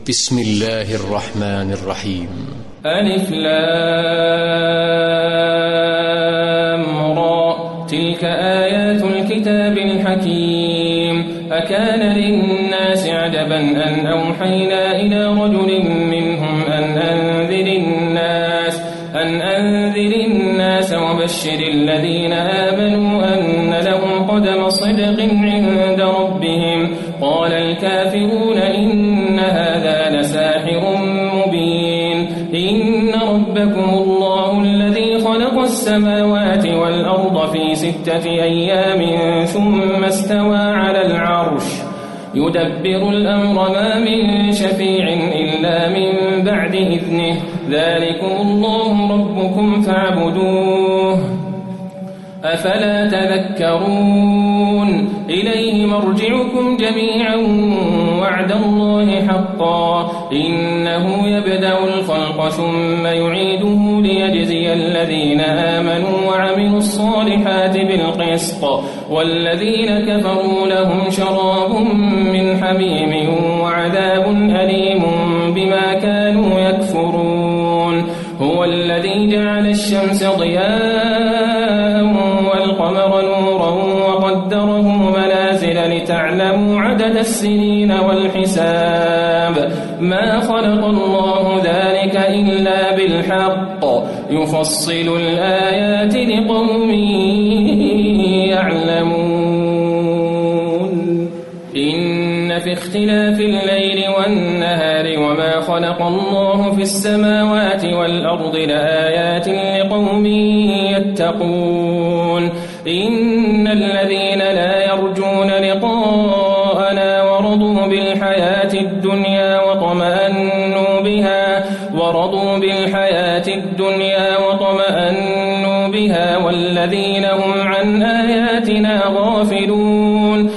بسم الله الرحمن الرحيم. ألف لام را، تلك آيات الكتاب الحكيم. أكان للناس عجبا أن أوحينا إلى رجل منهم أن أنذر الناس وبشر الذين آمنوا أن لهم قدم صدق عند ربهم. قال الكافرون إن هذا لساحر مبين. إن ربكم الله الذي خلق السماوات والأرض في 6 أيام ثم استوى على العرش يدبر الأمر ما من شفيع إلا من بعد إذنه. ذلكم الله ربكم فاعبدوه أفلا تذكرون. إليه مرجعكم جميعا وعد الله حقا. إنه يبدأ الخلق ثم يعيده ليجزي الذين آمنوا وعملوا الصالحات بالقسط والذين كفروا لهم شراب من حميم وعذاب أليم بما كانوا يكفرون. هو الذي جعل الشمس ضياء والقمر نورا وقدره منازل لتعلموا عدد السنين والحساب. ما خلق الله ذلك إلا بالحق يفصل الآيات لقوم يعلمون. إن في اختلاف الليل والنهار وما خلق الله في السماوات والأرض لآيات لقوم يتقون. إن الذين لا يرجون لقاءنا ورضوا بالحياة الدنيا وطمأنوا بها والذين هم عن آياتنا غافلون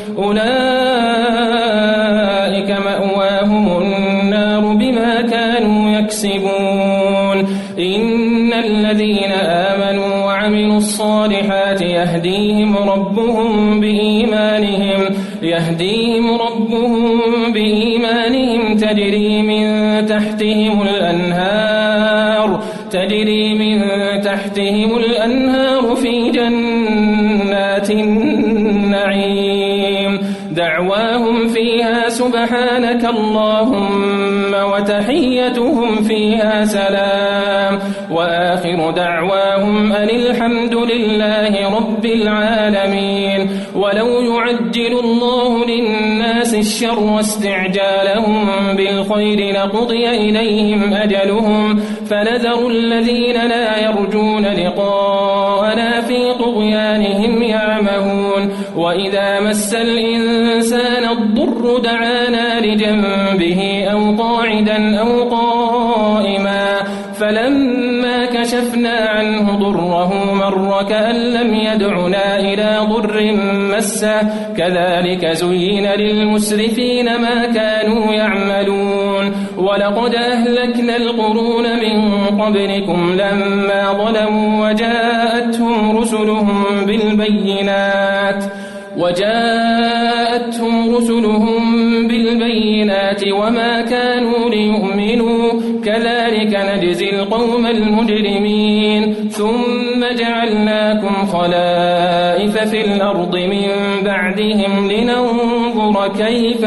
أولئك مأواهم النار بما كانوا يكسبون. إن الذين آمنوا وعملوا الصالحات يهديهم ربهم بإيمانهم تجري من تحتهم الأنهار في جنات النعيم. دعواهم فيها سبحانك اللهم وتحيتهم فيها سلام وآخر دعواهم أن الحمد لله رب العالمين. ولو يعجل الله للناس الشر واستعجالهم بالخير لقضي إليهم أجلهم فنذر الذين لا يرجون لقاءنا في طغيانهم يعمهون. وإذا مس الإنسان الضر دعانا لجنبه أو قاعدا أو قائما فلما كشفنا عنه ضره مر كأن لم يدعنا إلى ضر مسه كذلك زين للمسرفين ما كانوا يعملون. ولقد أهلكنا القرون من قبلكم لما ظلموا وجاءتهم رسلهم بالبينات وما كانوا ليؤمنوا كذلك نجزي القوم المجرمين. ثم جعلناكم خلائف في الأرض من بعدهم لننظر كيف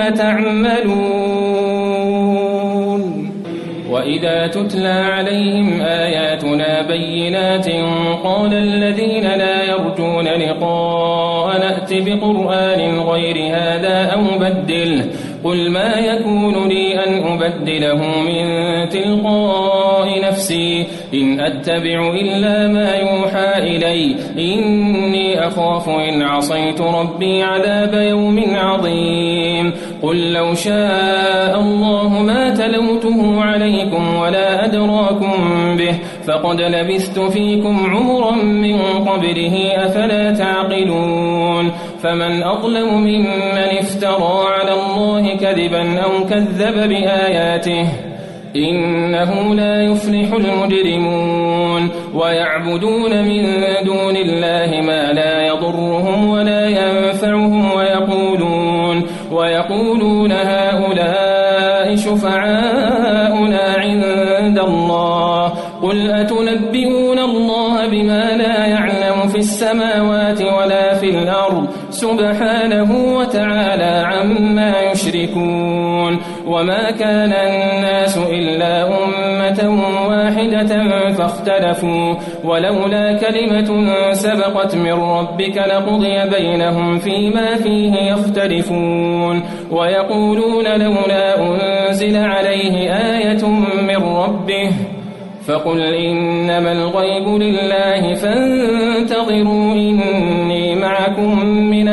تعملون. وإذا تتلى عليهم آياتنا بينات قال الذين لا يرجون لقاءنا ائت بقرآن غير هذا أو بدله قل ما يكون لي أن أبدله من تلقاء نفسي إن أتبع إلا ما يوحى إلي إني أخاف إن عصيت ربي عذاب يوم عظيم. قل لو شاء الله ما تلوته عليكم ولا أدراكم به فقد لبثت فيكم عمرا من قبله أفلا تعقلون. فمن أظلم ممن افترى على الله كذبا أو كذب بآياته إنه لا يفلح المجرمون. ويعبدون من دون الله ما لا يضرهم ولا ينفعهم ويقولون هؤلاء شركاؤنا شفعاؤنا عند الله قل أتنبئون الله بما لا يعلم في السماوات ولا في الأرض سبحانه وتعالى عما يشركون وما كان الناس إلا أمة واحدة فاختلفوا ولولا كلمة سبقت من ربك لقضي بينهم فيما فيه يختلفون ويقولون لولا أنزل عليه آية من ربه فقل إنما الغيب لله فانتظروا إني معكم من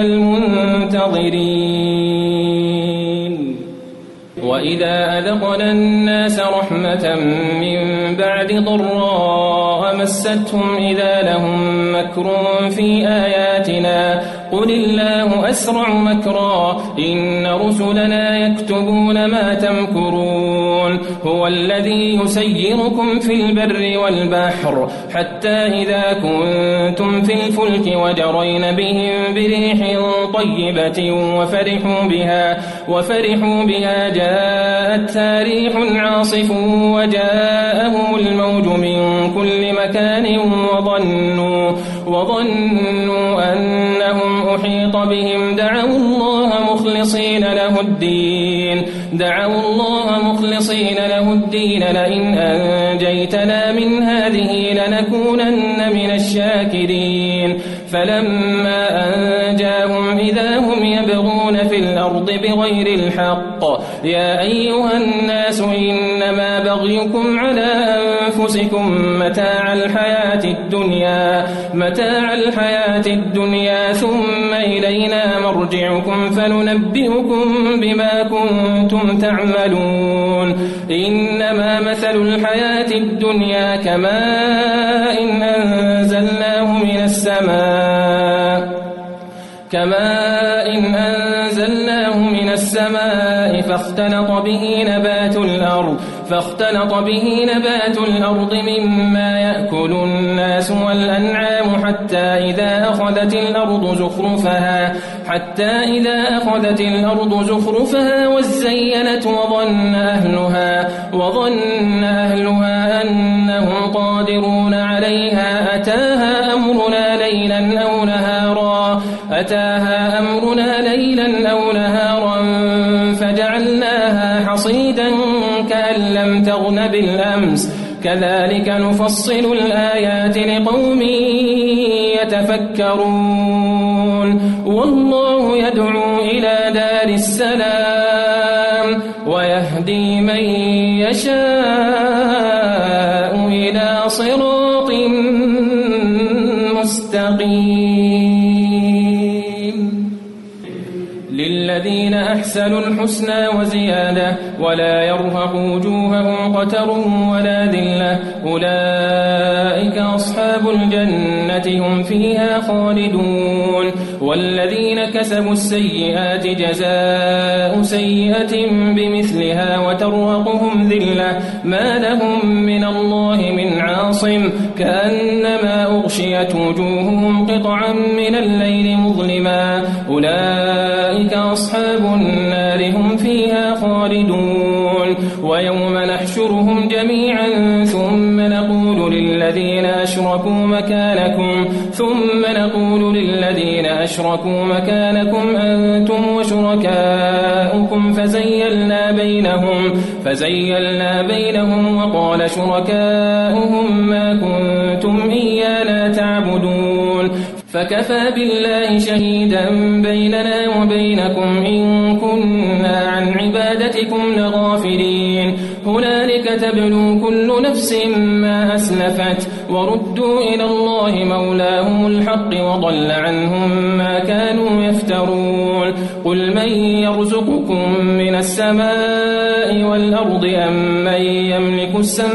المنتظرين وإذا أذقنا الناس رحمة من بعد ضراء مستهم إذا لهم مكر في آياتنا قل الله أسرع مكرا إن رسلنا يكتبون ما تمكرون هو الذي يسيركم في البر والبحر حتى إذا كنتم في الفلك وجرين بهم بريح طيبة وفرحوا بها جاءتها ريح عاصف وجاءهم الموج من كل مكان وظنوا أنهم أحيط بهم دعوا الله مخلصين له الدين لئن أنجيتنا من هذه لنكونن من الشاكرين فلما أنجاهم إذا هم يبغون في الأرض بغير الحق يا أيها الناس إنما بغيكم على أنفسكم متاع الحياة الدنيا ثم إلينا مرجعكم فننبئكم بما كنتم تعملون إنما مثل الحياة الدنيا كماء أنزلناه من السماء فاختلط به نبات الأرض مما يأكل الناس والأنعام حتى إذا أخذت الأرض زخرفها وزينت وظن أهلها أنهم قادرون عليها أتاها أمرنا ليلا أو نهارا فجعلناها حصيدا كأن لم تغن بالأمس كذلك نفصل الآيات لقوم يتفكرون والله يدعو إلى دار السلام ويهدي من يشاء إلى صراط مستقيم للذين أحسنوا الحسنى وزيادة ولا يرهق وجوههم قتر ولا ذلة أولئك أصحاب الجنة هم فيها خالدون والذين كسبوا السيئات جزاء سيئة بمثلها وترهقهم ذلة ما لهم من الله من عاصم كأنما أغشيت وجوههم قطعا من الليل مظلما أولئك أصحاب النار هم فيها خالدون ويوم نحشرهم جميعا ثم نقول للذين أشركوا مكانكم أنتم وشركاؤكم فزيلنا بينهم وقال شركاؤهم ما كنتم إيانا تعبدون فكفى بالله شهيدا بيننا وبينكم إن كنا عن عبادتكم لغافلين هنالك تبلو كل نفس ما أسلفت وردوا إلى الله مولاهم الحق وضل عنهم ما كانوا يفترون قل من يرزقكم من السماء والأرض أمن يملك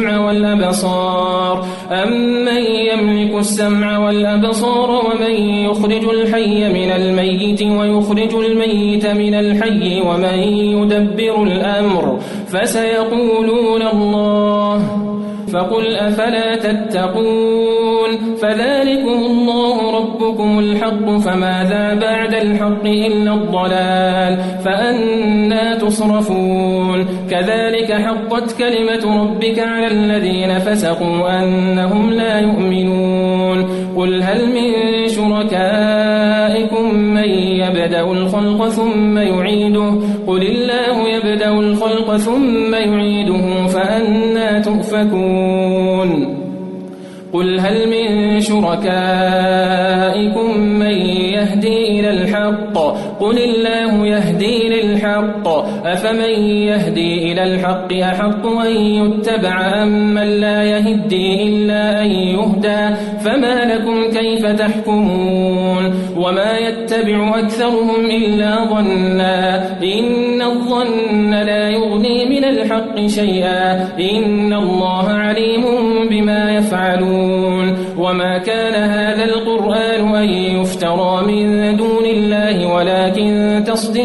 السمع والأبصار ومن يخرج الحي من الميت ويخرج الميت من الحي ومن يدبر الأمر فسيقولون الله فقل أفلا تتقون فذلكم الله ربكم الحق فماذا بعد الحق إلا الضلال فأنا تصرفون كذلك حقت كلمة ربك على الذين فسقوا أنهم لا يؤمنون قل هل من شركائكم من يبدأ الخلق ثم يعيده قل الله يبدأ الخلق ثم يعيده فأنا تؤفكون قل هل من شركائكم من يهدي إلى الحق قل الله يهدي للحق أفمن يهدي إلى الحق أحق أن يتبع أم من لا يهدي إلا أن يهدى فما لكم كيف تحكمون وما يتبع أكثرهم إلا ظنا إن الظن لا يغني من الحق شيئا إن الله عليم بما يفعلون وما كان هذا القرآن أن يفترى من دون الله ولكن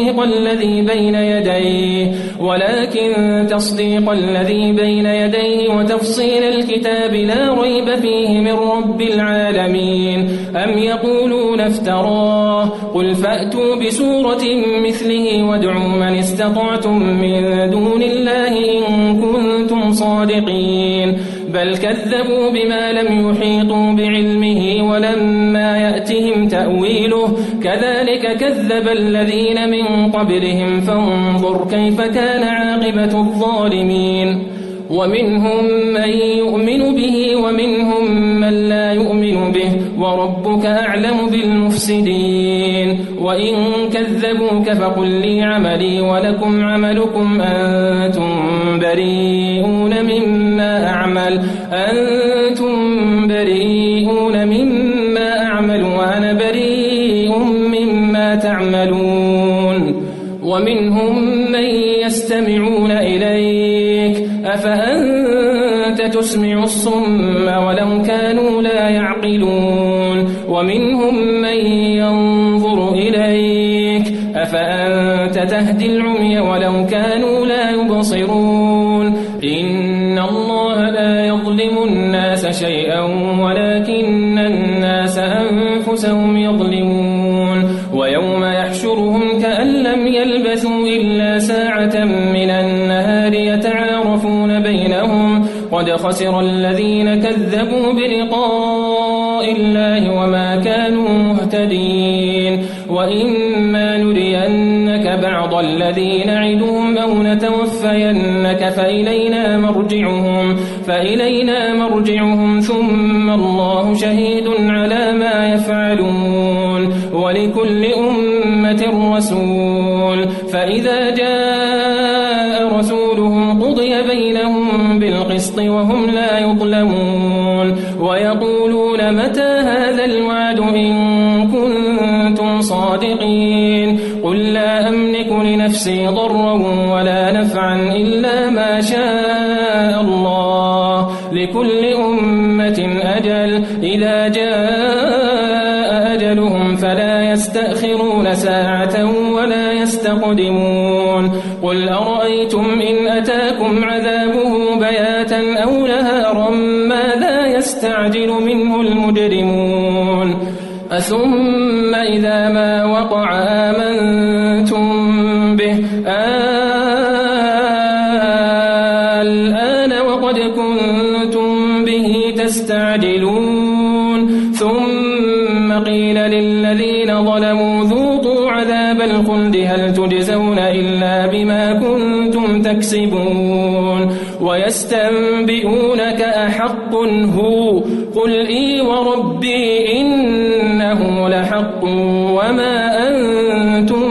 تصديق الذي بين يديه وتفصيل الكتاب لا ريب فيه من رب العالمين أم يقولون افتراه قل فأتوا بسورة مثله وادعوا من استطعتم من دون الله إن كنتم صادقين بل كذبوا بما لم يحيطوا بعلمه ولما يأتهم تأويله كذلك كذب الذين من قبلهم فانظر كيف كان عاقبة الظالمين ومنهم من يؤمن به ومنهم من لا يؤمن به وربك أعلم بالمفسدين وإن كذبوك فقل لي عملي ولكم عملكم أنتم بريئون مما أعمل وأنا بريء مما تعملون ومنهم من يستمعون إليك أفأنت تسمع الصم ولو كانوا لا يعقلون ومنهم من ينظر إليك أفأنت تهدي العمي ولو كانوا لا يبصرون إن الله لا يظلم الناس شيئا ولكن الناس أنفسهم يظلمون ويوم يحشرهم كأن لم يلبثوا إلا ساعة من النهار يتعارفون بينهم قد خسر الذين كذبوا بلقاء الله وما كانوا مهتدين وإما نرينك بعض الذي نعدهم أو نتوفينك فإلينا مرجعهم ثم الله شهيد على ما يفعلون ولكل أمة رسول فإذا جاء رسولهم قضي بينهم بالقسط وهم لا يظلمون ويقولون متى هذا الوعد إن كنتم صادقين قل لا أملك لنفسي ضرا ولا نفعا إلا ما شاء الله لكل أمة أجل إذا جاء أجلهم فلا يستأخرون ساعة ولا يستقدمون قل أرأيتم إن أتاكم عذابه بياتا أو نهارا ماذا يستعجل منه المجرمون أثم إذا ما وقع آمنتم به الآن وقد كنتم به تستعجلون ثم قيل للذين ظلموا ذوقوا عذاب الخلد هل تجزون إلا بما كنتم تكسبون ويستنبئونك أحق هو قل إي وربي إنه لحق وما أنتم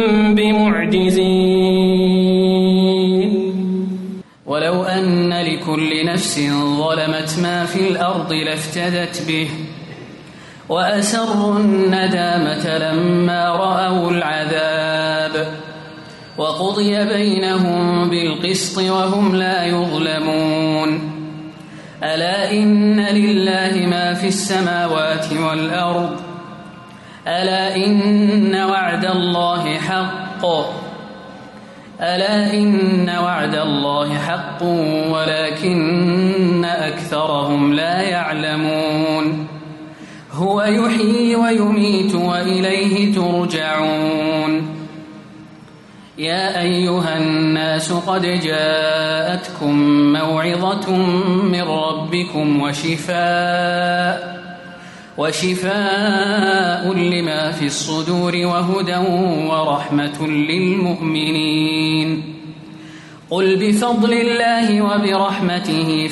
بمعجزين ولو أن لكل نفس ظلمت ما في الأرض لافتدت به وأسروا الندامة لما رأوا العذاب وقضي بينهم بالقسط وهم لا يظلمون ألا إن لله ما في السماوات والأرض ألا إن وعد الله حق ألا إن وعد الله حق ولكن أكثرهم لا يعلمون هو يحيي ويميت وإليه ترجعون يا أيها الناس قد جاءتكم موعظة من ربكم وشفاء لما في الصدور وهدى ورحمة للمؤمنين قل بفضل الله وبرحمته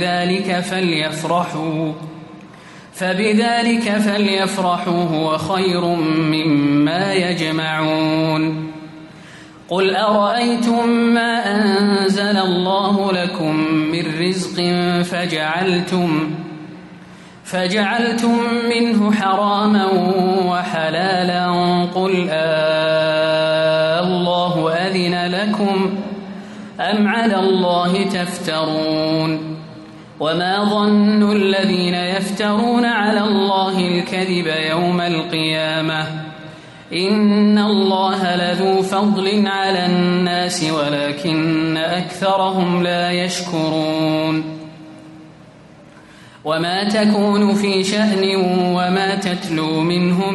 فبذلك فليفرحوا هو خير مما يجمعون قل أرأيتم ما أنزل الله لكم من رزق فجعلتم منه حراما وحلالا قل الله أذن لكم أم على الله تفترون وما ظن الذين يفترون على الله الكذب يوم القيامة إن الله لذو فضل على الناس ولكن أكثرهم لا يشكرون وما تكون في شأن وما تتلو منه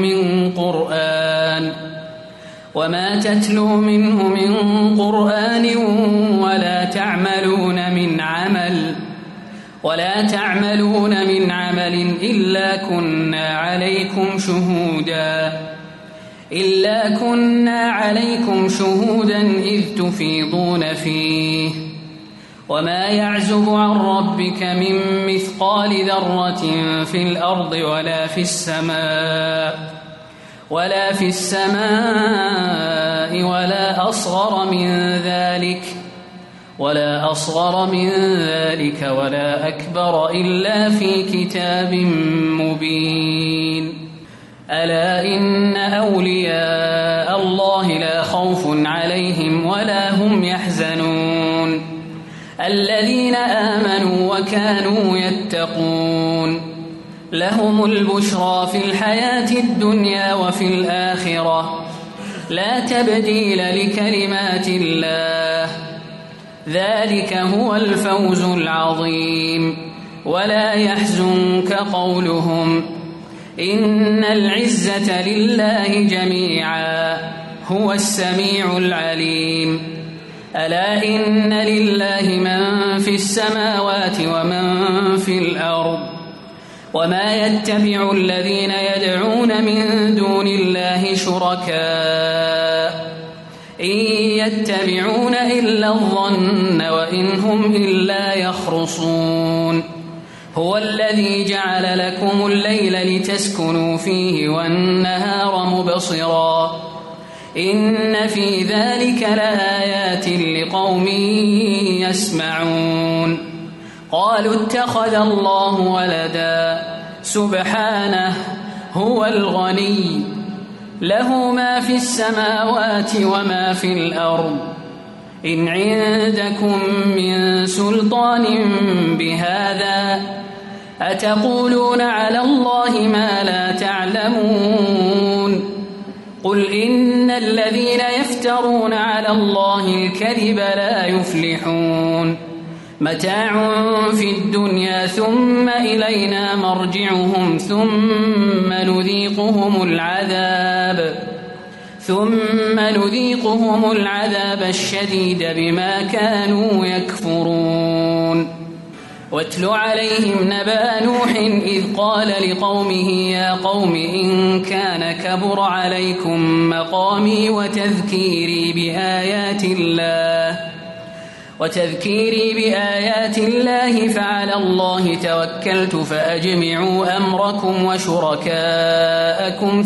من قرآن ولا تعملون من عمل إلا كنا عليكم شهودا إذ تفيضون فيه وما يعزب عن ربك من مثقال ذرة في الأرض ولا في السماء ولا أصغر من ذلك ولا أكبر إلا في كتاب مبين ألا إن أولياء الله لا خوف عليهم ولا هم يحزنون الذين آمنوا وكانوا يتقون لهم البشرى في الحياة الدنيا وفي الآخرة لا تبديل لكلمات الله ذلك هو الفوز العظيم ولا يحزنك قولهم إن العزة لله جميعا هو السميع العليم ألا إن لله من في السماوات ومن في الأرض وما يتبع الذين يدعون من دون الله شركاء إن يتبعون إلا الظن وإن هم إلا يخرصون هو الذي جعل لكم الليل لتسكنوا فيه والنهار مبصرا إن في ذلك لآيات لقوم يسمعون قالوا اتخذ الله ولدا سبحانه هو الغني له ما في السماوات وما في الأرض إن عندكم من سلطان بهذا أتقولون على الله ما لا تعلمون قل إن الذين يفترون على الله الكذب لا يفلحون متاع في الدنيا ثم إلينا مرجعهم ثم نذيقهم العذاب الشديد بما كانوا يكفرون واتل عليهم نبأ نوح إذ قال لقومه يا قوم إن كان كبر عليكم مقامي وتذكيري بآيات الله فعلى الله توكلت فأجمعوا أمركم وشركاءكم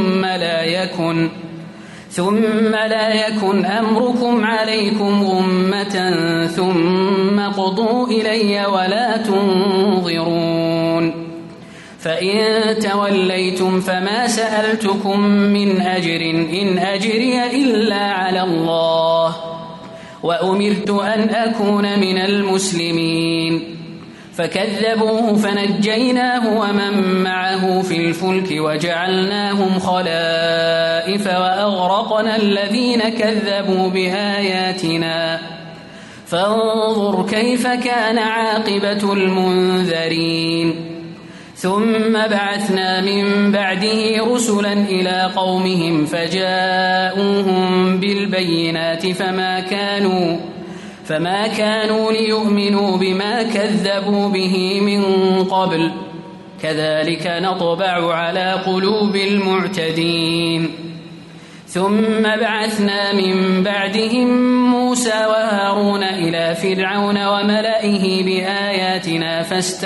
ثم لا يكن أمركم عليكم غمة ثم قضوا إلي ولا تنظرون فإن توليتم فما سألتكم من أجر إن أجري إلا على الله وأمرت أن أكون من المسلمين فكذبوه فنجيناه ومن معه في الفلك وجعلناهم خلائف وأغرقنا الذين كذبوا بآياتنا فانظر كيف كان عاقبة المنذرين ثم بعثنا من بعده رسلا إلى قومهم فجاءوهم بالبينات فما كانوا ليؤمنوا بما كذبوا به من قبل كذلك نطبع على قلوب المعتدين ثم بعثنا من بعدهم موسى وهارون إلى فرعون وملئه بآياتنا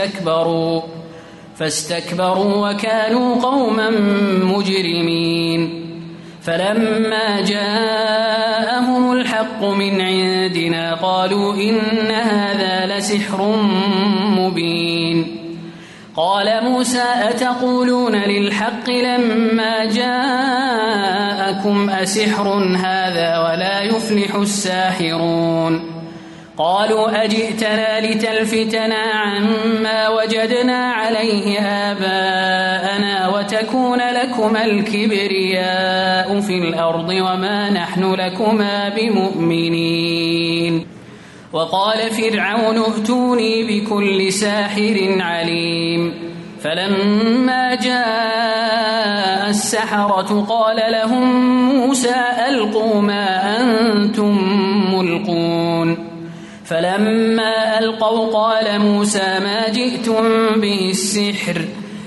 فاستكبروا وكانوا قوما مجرمين فلما جاءهم الحق من عندنا قالوا إن هذا لسحر مبين قال موسى أتقولون للحق لما جاءكم أسحر هذا ولا يفلح الساحرون قالوا أجئتنا لتلفتنا عما وجدنا عليه آباءنا وتكون لكما الكبرياء في الأرض وما نحن لكما بمؤمنين وقال فرعون ائتوني بكل ساحر عليم فلما جاء السحرة قال لهم موسى ألقوا ما أنتم ملقون فلما ألقوا قال موسى ما جئتم به السحر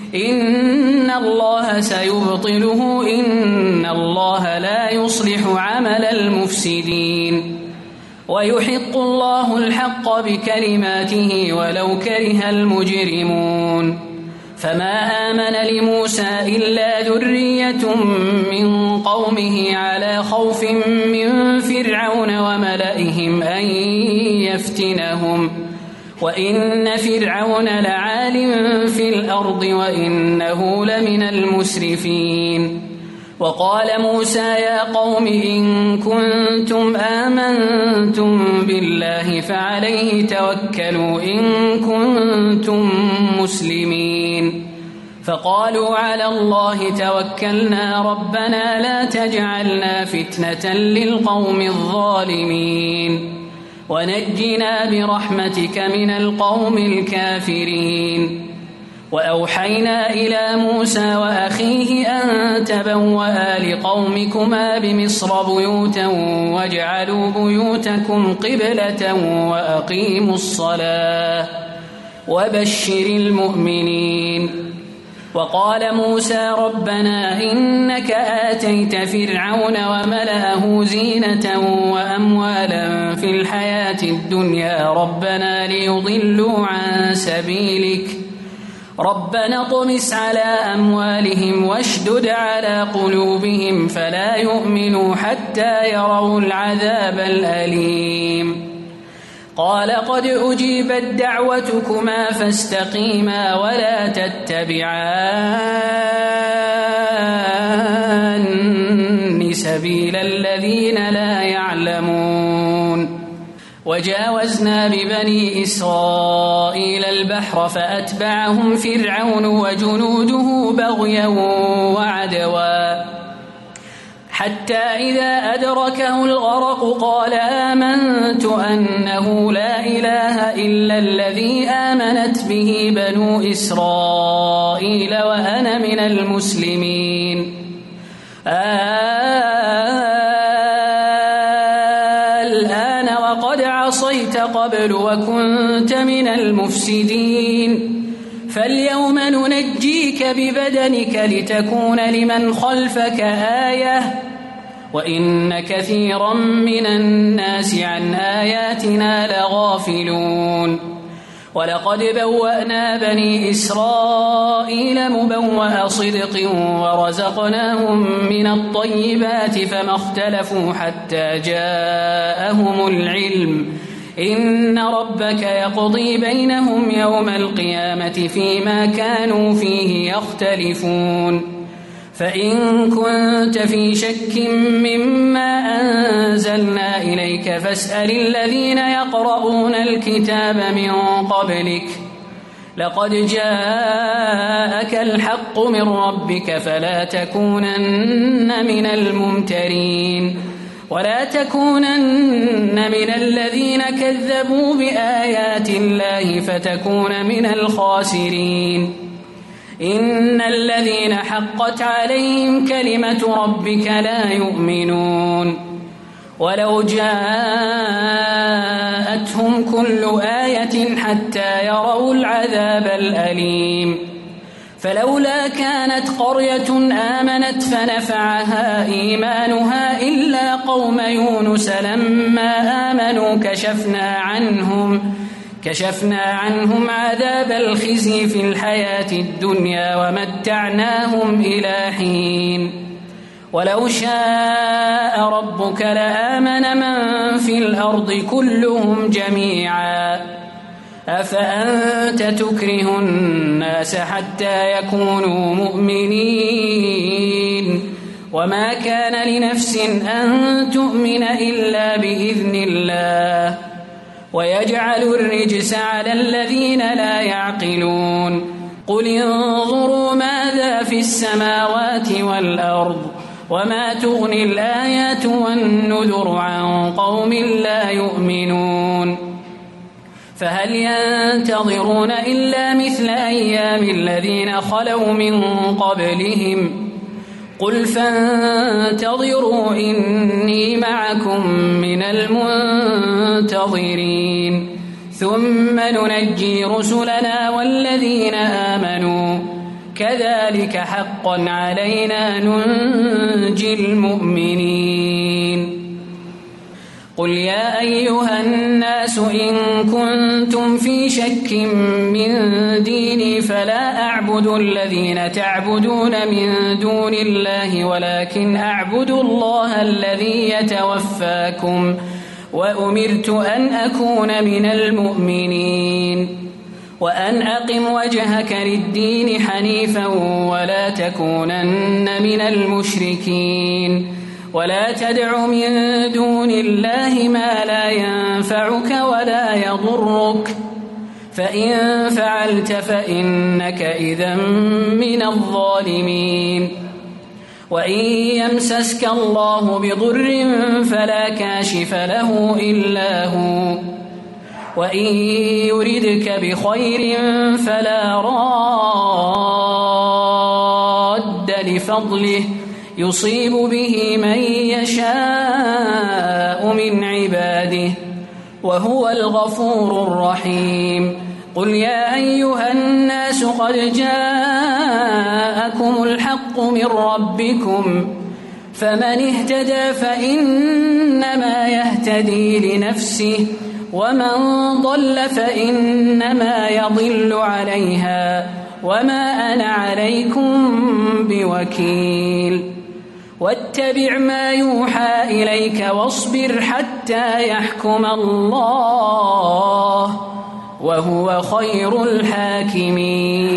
إن الله سيبطله إن الله لا يصلح عمل المفسدين ويحق الله الحق بكلماته ولو كره المجرمون فما آمن لموسى إلا ذرية من قومه على خوف من فرعون وملئهم أن يفتنهم وإن فرعون لعال في الأرض وإنه لمن المسرفين وقال موسى يا قوم إن كنتم آمنتم بالله فعليه توكلوا إن كنتم مسلمين فقالوا على الله توكلنا ربنا لا تجعلنا فتنة للقوم الظالمين ونجنا برحمتك من القوم الكافرين وأوحينا إلى موسى وأخيه أن تبوأ لقومكما بمصر بيوتا واجعلوا بيوتكم قبلة وأقيموا الصلاة وبشر المؤمنين وقال موسى ربنا إنك آتيت فرعون وملأه زينة وأموالا في الحياة الدنيا ربنا ليضلوا عن سبيلك ربنا اطمس على أموالهم واشدد على قلوبهم فلا يؤمنوا حتى يروا العذاب الأليم قال قد أجيبت دعوتكما فاستقيما ولا تتبعان سبيل الذين لا يعلمون وجاوزنا ببني إسرائيل البحر فأتبعهم فرعون وجنوده بغيا وعدوا حتى إذا أدركه الغرق قال آمنت أنه لا إله إلا الذي آمنت به بنو إسرائيل وأنا من المسلمين الآن وقد عصيت قبل وكنت من المفسدين فاليوم ننجيك ببدنك لتكون لمن خلفك آية وإن كثيرا من الناس عن آياتنا لغافلون ولقد بوأنا بني إسرائيل مبوأ صدق ورزقناهم من الطيبات فما اختلفوا حتى جاءهم العلم إن ربك يقضي بينهم يوم القيامة فيما كانوا فيه يختلفون فإن كنت في شك مما أنزلنا إليك فاسأل الذين يقرؤون الكتاب من قبلك لقد جاءك الحق من ربك فلا تكونن من الممترين ولا تكونن من الذين كذبوا بآيات الله فتكون من الخاسرين إن الذين حقت عليهم كلمة ربك لا يؤمنون ولو جاءتهم كل آية حتى يروا العذاب الأليم فلولا كانت قرية آمنت فنفعها إيمانها إلا قوم يونس لما آمنوا كشفنا عنهم عذاب الخزي في الحياة الدنيا ومتعناهم إلى حين ولو شاء ربك لآمن من في الأرض كلهم جميعا أفأنت تكره الناس حتى يكونوا مؤمنين وما كان لنفس أن تؤمن إلا بإذن الله ويجعل الرجس على الذين لا يعقلون قل انظروا ماذا في السماوات والأرض وما تغني الآيات والنذر عن قوم لا يؤمنون فهل ينتظرون إلا مثل أيام الذين خلوا من قبلهم قل فانتظروا إني معكم من المنتظرين ثم ننجي رسلنا والذين آمنوا كذلك حقا علينا ننجي المؤمنين قل يا أيها الناس إن كنتم في شك من ديني فلا أعبد الذين تعبدون من دون الله ولكن أعبد الله الذي يتوفاكم وأمرت أن أكون من المؤمنين وأن أقم وجهك للدين حنيفا ولا تكونن من المشركين ولا تدع من دون الله ما لا ينفعك ولا يضرك فإن فعلت فإنك إذا من الظالمين وإن يمسسك الله بضر فلا كاشف له إلا هو وإن يردك بخير فلا راد لفضله يصيب به من يشاء من عباده وهو الغفور الرحيم قل يا أيها الناس قد جاءكم الحق من ربكم فمن اهتدى فإنما يهتدي لنفسه ومن ضل فإنما يضل عليها وما أنا عليكم بوكيل واتبع ما يوحى إليك واصبر حتى يحكم الله وهو خير الحاكمين